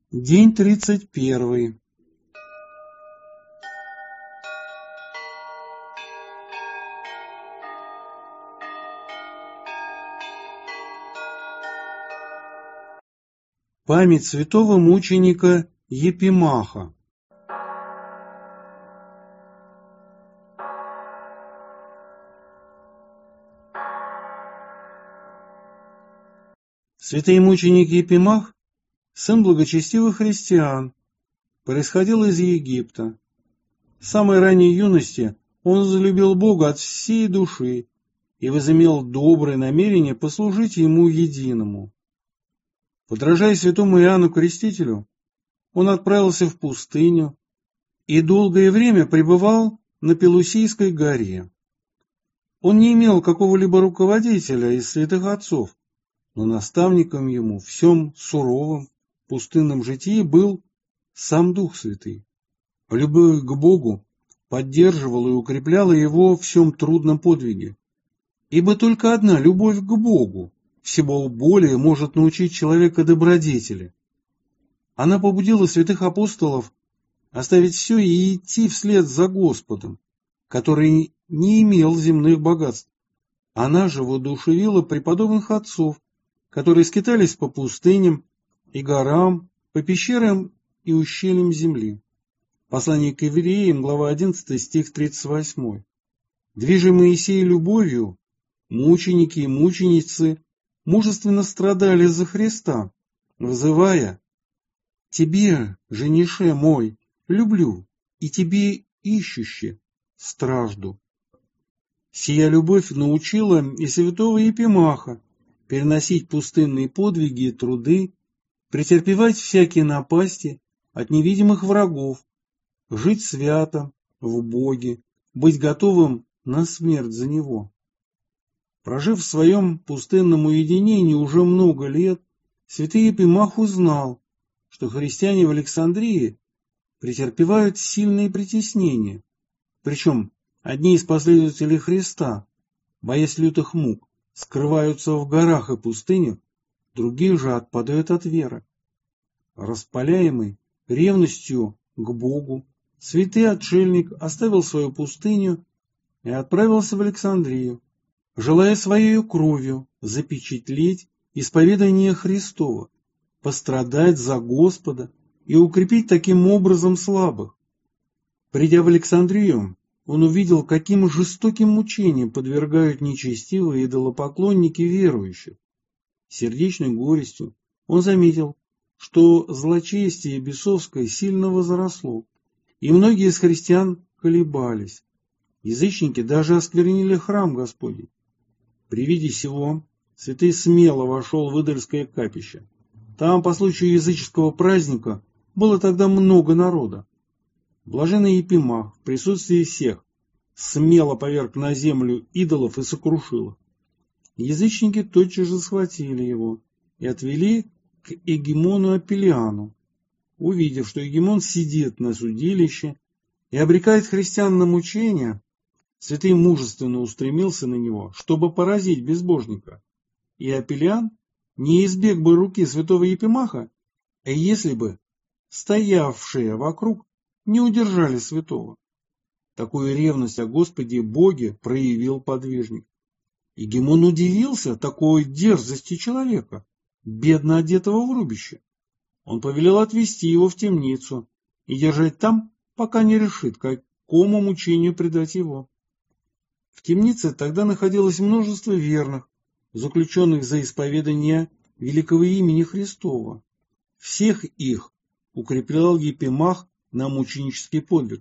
День 31. Память святого мученика Епимаха. Святый мученик Епимах, сын благочестивых христиан, происходил из Египта. С самой ранней юности он залюбил Бога от всей души и возымел доброе намерение послужить Ему единому. Подражая святому Иоанну Крестителю, он отправился в пустыню и долгое время пребывал на Пелусийской горе. Он не имел какого-либо руководителя из святых отцов, но наставником ему в всем суровом пустынном житии был сам Дух Святый. Любовь к Богу поддерживала и укрепляла его в всем трудном подвиге. Ибо только одна любовь к Богу всего более может научить человека добродетели. Она побудила святых апостолов оставить все и идти вслед за Господом, который не имел земных богатств. Она же воодушевила преподобных отцов, которые скитались по пустыням и горам, по пещерам и ущельям земли. Послание к Евреям, глава 11, стих 38. Движимые сей любовью, мученики и мученицы мужественно страдали за Христа, взывая: «Тебе, женише мой, люблю, и тебе ищуще стражду». Сия любовь научила и святого Епимаха переносить пустынные подвиги и труды, претерпевать всякие напасти от невидимых врагов, жить свято в Боге, быть готовым на смерть за Него. Прожив в своем пустынном уединении уже много лет, святый Епимах узнал, что христиане в Александрии претерпевают сильные притеснения, причем одни из последователей Христа, боясь лютых мук, скрываются в горах и пустынях, другие же отпадают от веры. Распаляемый ревностью к Богу, святый отшельник оставил свою пустыню и отправился в Александрию, желая своей кровью запечатлеть исповедание Христова, пострадать за Господа и укрепить таким образом слабых. Придя в Александрию, он увидел, каким жестоким мучениям подвергают нечестивые идолопоклонники верующих. Сердечной горестью он заметил, что злочестие бесовское сильно возросло, и многие из христиан колебались. Язычники даже осквернили храм Господень. При виде сего святый смело вошел в идольское капище. Там по случаю языческого праздника было тогда много народа. Блаженный Епимах в присутствии всех смело поверг на землю идолов и сокрушил их. Язычники тотчас же схватили его и отвели к егемону Апеллиану. Увидев, что егемон сидит на судилище и обрекает христиан на мучения, святый мужественно устремился на него, чтобы поразить безбожника. И Апеллиан не избег бы руки святого Епимаха, если бы стоявшие вокруг не удержали святого. Такую ревность о Господе Боге проявил подвижник. Егемон удивился такой дерзости человека, бедно одетого в рубище. Он повелел отвести его в темницу и держать там, пока не решит, какому мучению предать его. В темнице тогда находилось множество верных, заключенных за исповедание великого имени Христова. Всех их укреплял Епимах на мученический подвиг.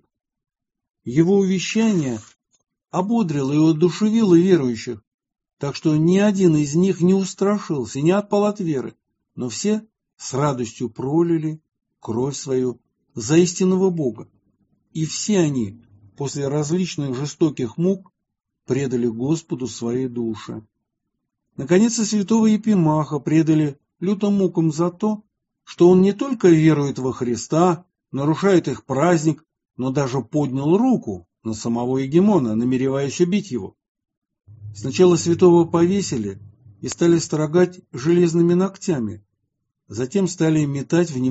Его увещание ободрило и воодушевило верующих, так что ни один из них не устрашился, не отпал от веры, но все с радостью пролили кровь свою за истинного Бога. И все они после различных жестоких мук предали Господу свои души. Наконец, и святого Епимаха предали лютым мукам за то, что он не только верует во Христа, нарушает их праздник, но даже поднял руку на самого егемона, намереваясь убить его. Сначала святого повесили и стали строгать железными ногтями, затем стали метать в него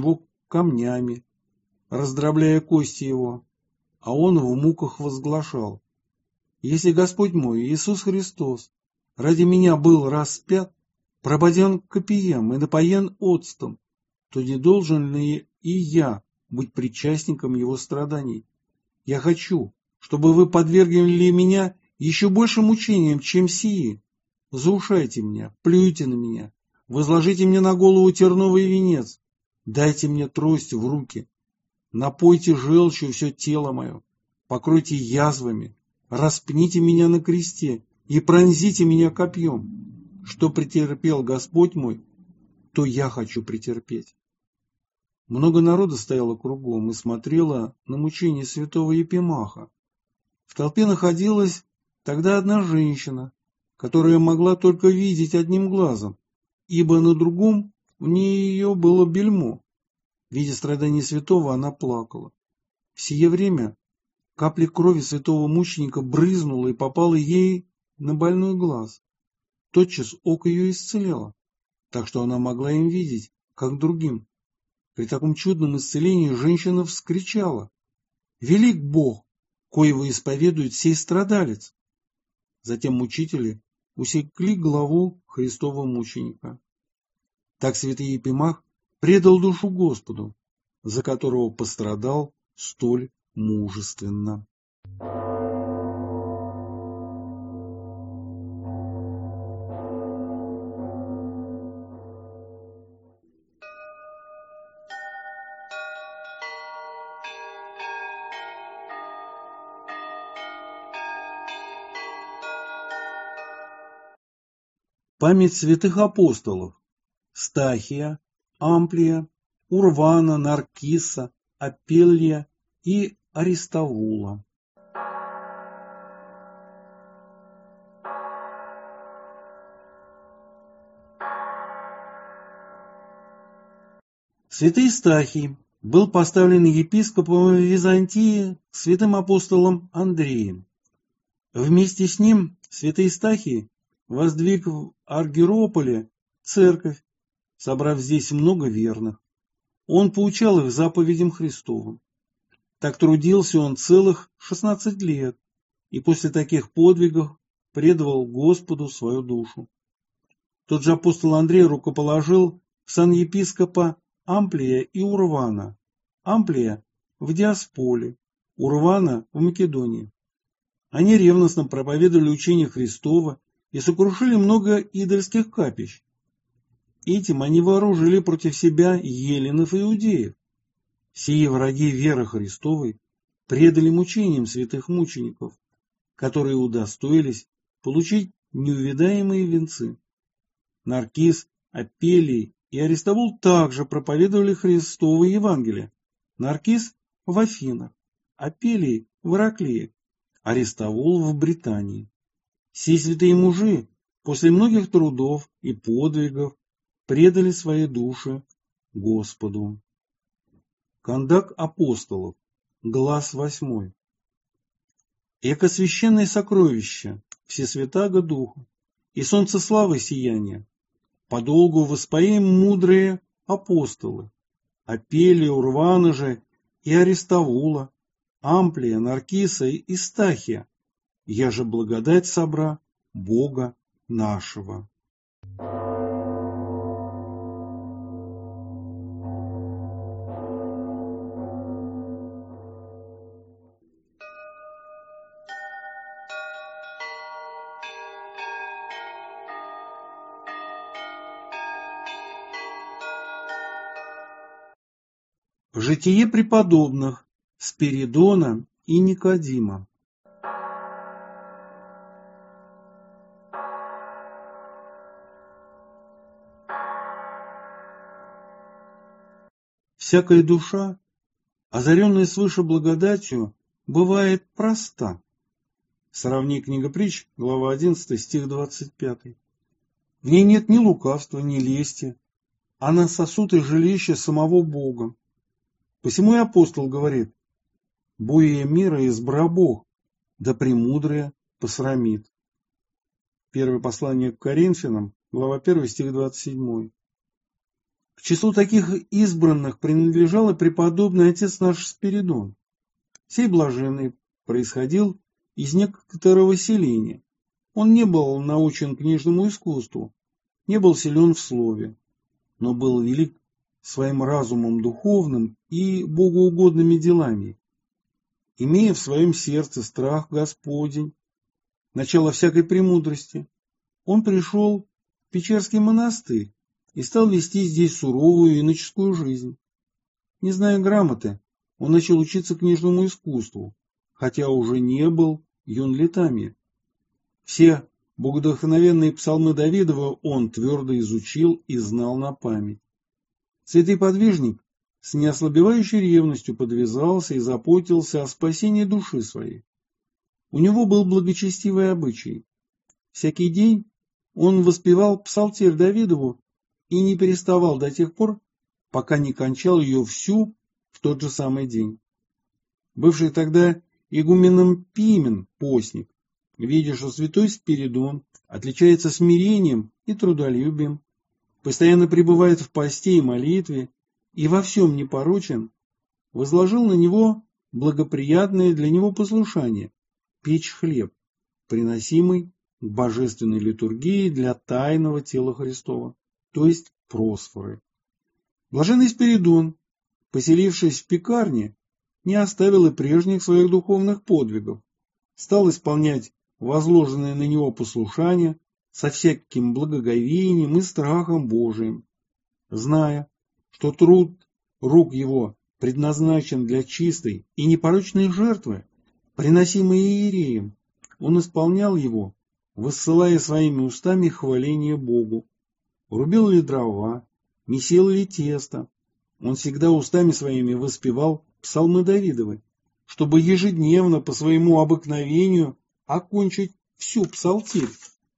камнями, раздробляя кости его, а он в муках возглашал: «Если Господь мой Иисус Христос ради меня был распят, прободен копьем и напоен оцтом, то не должен ли и я быть причастником его страданий? Я хочу, чтобы вы подвергли меня еще большим мучениям, чем сии. Заушайте меня, плюйте на меня, возложите мне на голову терновый венец, дайте мне трость в руки, напойте желчью все тело мое, покройте язвами, распните меня на кресте и пронзите меня копьем. Что претерпел Господь мой, то я хочу претерпеть». Много народа стояло кругом и смотрело на мучения святого Епимаха. В толпе находилась тогда одна женщина, которая могла только видеть одним глазом, ибо на другом в нее было бельмо. Видя страдания святого, она плакала. В сие время капля крови святого мученика брызнула и попала ей на больной глаз. Тотчас око ее исцеляло, так что она могла им видеть, как другим. При таком чудном исцелении женщина вскричала: «Велик Бог, коего исповедует сей страдалец!» Затем мучители усекли главу Христова мученика. Так святый Епимах предал душу Господу, за которого пострадал столь мужественно. Память святых апостолов: Стахия, Амплия, Урвана, Наркиса, Апеллия и Аристовула. Святый Стахий был поставлен епископом в Византии святым апостолом Андреем. Вместе с ним святый Стахий воздвиг в Аргирополе церковь, собрав здесь много верных. Он поучал их заповедям Христовым. Так трудился он целых 16 лет, и после таких подвигов предал Господу свою душу. Тот же апостол Андрей рукоположил в сан епископа Амплия и Урвана. Амплия в Диасполе, Урвана в Македонии. Они ревностно проповедовали учение Христова и сокрушили много идольских капищ. Этим они вооружили против себя еленов и иудеев. Сие враги веры Христовой предали мучениям святых мучеников, которые удостоились получить неувидаемые венцы. Наркис, Апеллий и Аристовул также проповедовали Христово Евангелие. Наркис в Афинах, Апеллий в Ираклии, Аристовул в Британии. Сии святые мужи после многих трудов и подвигов предали свои души Господу. Кондак апостолов, глаз 8. Яко священное сокровище, всесвятаго Духа, и солнце славы сияния, подолгу воспоим мудрые апостолы, Апеллия, Урвана же и Аристовула, Амплия, Наркиса и Стахия, я же благодать собра Бога нашего. Житие преподобных Спиридона и Никодима. Всякая душа, озаренная свыше благодатью, бывает проста. Сравни книга Притч, глава 11, стих 25. В ней нет ни лукавства, ни лести. Она сосуд и жилище самого Бога. Посему и апостол говорит: «Буя мира избра Бог, да премудрое посрамит». Первое послание к Коринфянам, глава 1, стих 27. К числу таких избранных принадлежал и преподобный отец наш Спиридон. Сей блаженный происходил из некоторого селения. Он не был научен книжному искусству, не был силен в слове, но был велик своим разумом духовным и богоугодными делами, имея в своем сердце страх Господень, начало всякой премудрости. Он пришел в Печерский монастырь и стал вести здесь суровую иноческую жизнь. Не зная грамоты, он начал учиться книжному искусству, хотя уже не был юн летами. Все богодухновенные псалмы Давидова он твердо изучил и знал на память. Святый подвижник с неослабевающей ревностью подвязался и заботился о спасении души своей. У него был благочестивый обычай. Всякий день он воспевал псалтирь Давидову и не переставал до тех пор, пока не кончал ее всю в тот же самый день. Бывший тогда игуменом Пимен постник, видя, что святой Спиридон отличается смирением и трудолюбием, постоянно пребывает в посте и молитве и во всем непорочен, возложил на него благоприятное для него послушание – печь хлеб, приносимый к божественной литургии для тайного тела Христова, то есть просфоры. Блаженный Спиридон, поселившись в пекарне, не оставил и прежних своих духовных подвигов, стал исполнять возложенное на него послушание со всяким благоговением и страхом Божиим, зная, что труд рук его предназначен для чистой и непорочной жертвы, приносимой иереем. Он исполнял его, воссылая своими устами хваление Богу. Рубил ли дрова, месил ли тесто, он всегда устами своими воспевал псалмы Давидовы, чтобы ежедневно по своему обыкновению окончить всю псалтирь.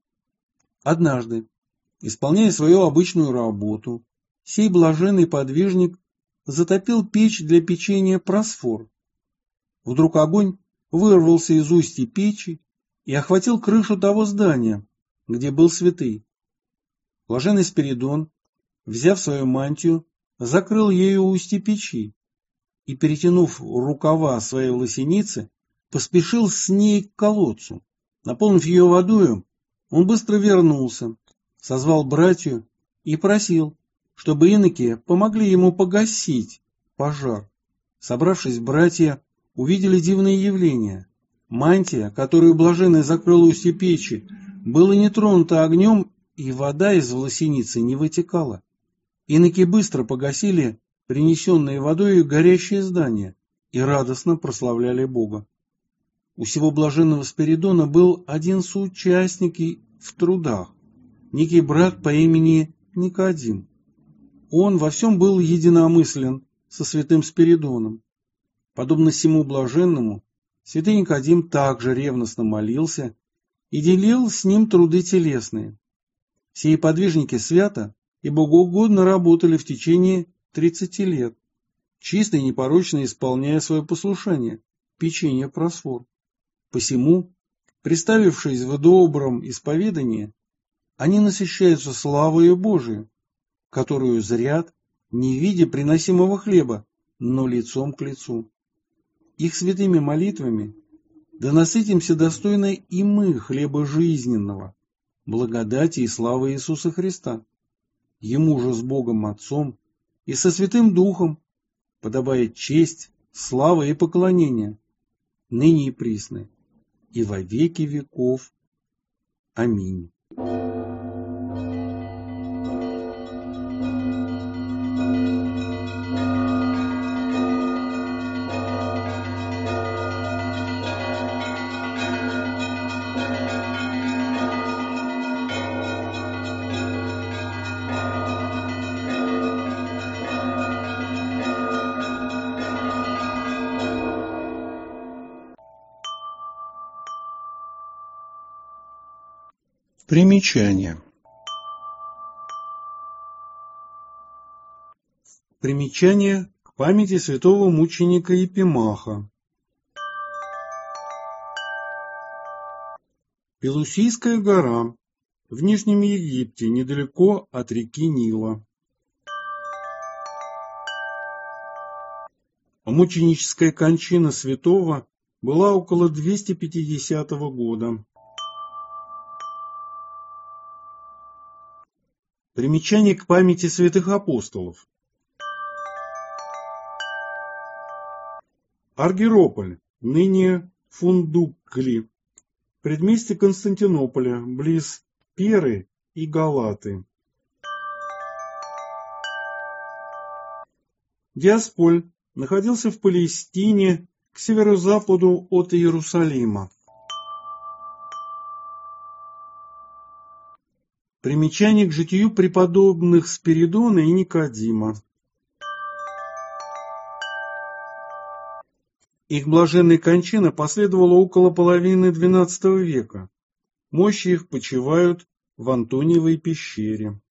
Однажды, исполняя свою обычную работу, сей блаженный подвижник затопил печь для печения просфор. Вдруг огонь вырвался из устья печи и охватил крышу того здания, где был святый. Блаженный Спиридон, взяв свою мантию, закрыл ею устье печи и, перетянув рукава своей лосеницы, поспешил с ней к колодцу. Наполнив ее водою, он быстро вернулся, созвал братью и просил, чтобы иноки помогли ему погасить пожар. Собравшись, братья увидели дивное явление. Мантия, которую блаженный закрыл устье печи, была не тронута огнем, и вода из волосеницы не вытекала. Иноки быстро погасили принесенные водой горящее здание и радостно прославляли Бога. У сего блаженного Спиридона был один соучастник в трудах, некий брат по имени Никодим. Он во всем был единомыслен со святым Спиридоном. Подобно сему блаженному, святый Никодим также ревностно молился и делил с ним труды телесные. Сии подвижники свято и богоугодно работали в течение 30 лет, чисто и непорочно исполняя свое послушание – печение просфор. Посему, приставившись в добром исповедании, они насыщаются славою Божией, которую зрят, не видя приносимого хлеба, но лицом к лицу. Их святыми молитвами да насытимся достойно и мы хлеба жизненного, благодати и славы Иисуса Христа. Ему же с Богом Отцом и со Святым Духом подобает честь, слава и поклонение, ныне и присно, и во веки веков. Аминь. Примечание. Примечание к памяти святого мученика Епимаха. Пелусийская гора. Внешним Египте недалеко от реки Нила. Примечание к памяти святого мученика Епимаха. Примечание к памяти святого мученика Епимаха. Примечание к памяти святого мученика Епимаха. Примечание к памяти святого мученика Епимаха. Примечание к памяти святого мученика Епимаха. Примечание к памяти святого мученика Епимаха. Примечание к памяти святого мученика Епимаха. Примечание к памяти святого мученика Епимаха. Примечание к памяти Пелусийская гора в Внешнем Египте, недалеко от реки Нила. Мученическая кончина святого была около 250 года. Примечание к памяти святых апостолов. Аргирополь, ныне Фундукли, предместье Константинополя, близ Перы и Галаты. Диасполь находился в Палестине к северо-западу от Иерусалима. Примечание к житию преподобных Спиридона и Никодима. Их блаженная кончина последовала около половины XII века. Мощи их почивают в Антониевой пещере.